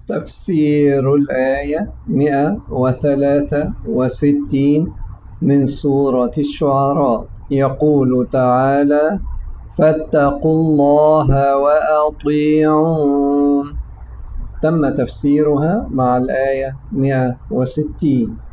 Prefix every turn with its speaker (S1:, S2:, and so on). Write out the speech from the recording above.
S1: تفسير الآية 163 من سورة الشعراء. يقول تعالى: فاتقوا الله وأطيعون. تم تفسيرها مع الآية 160.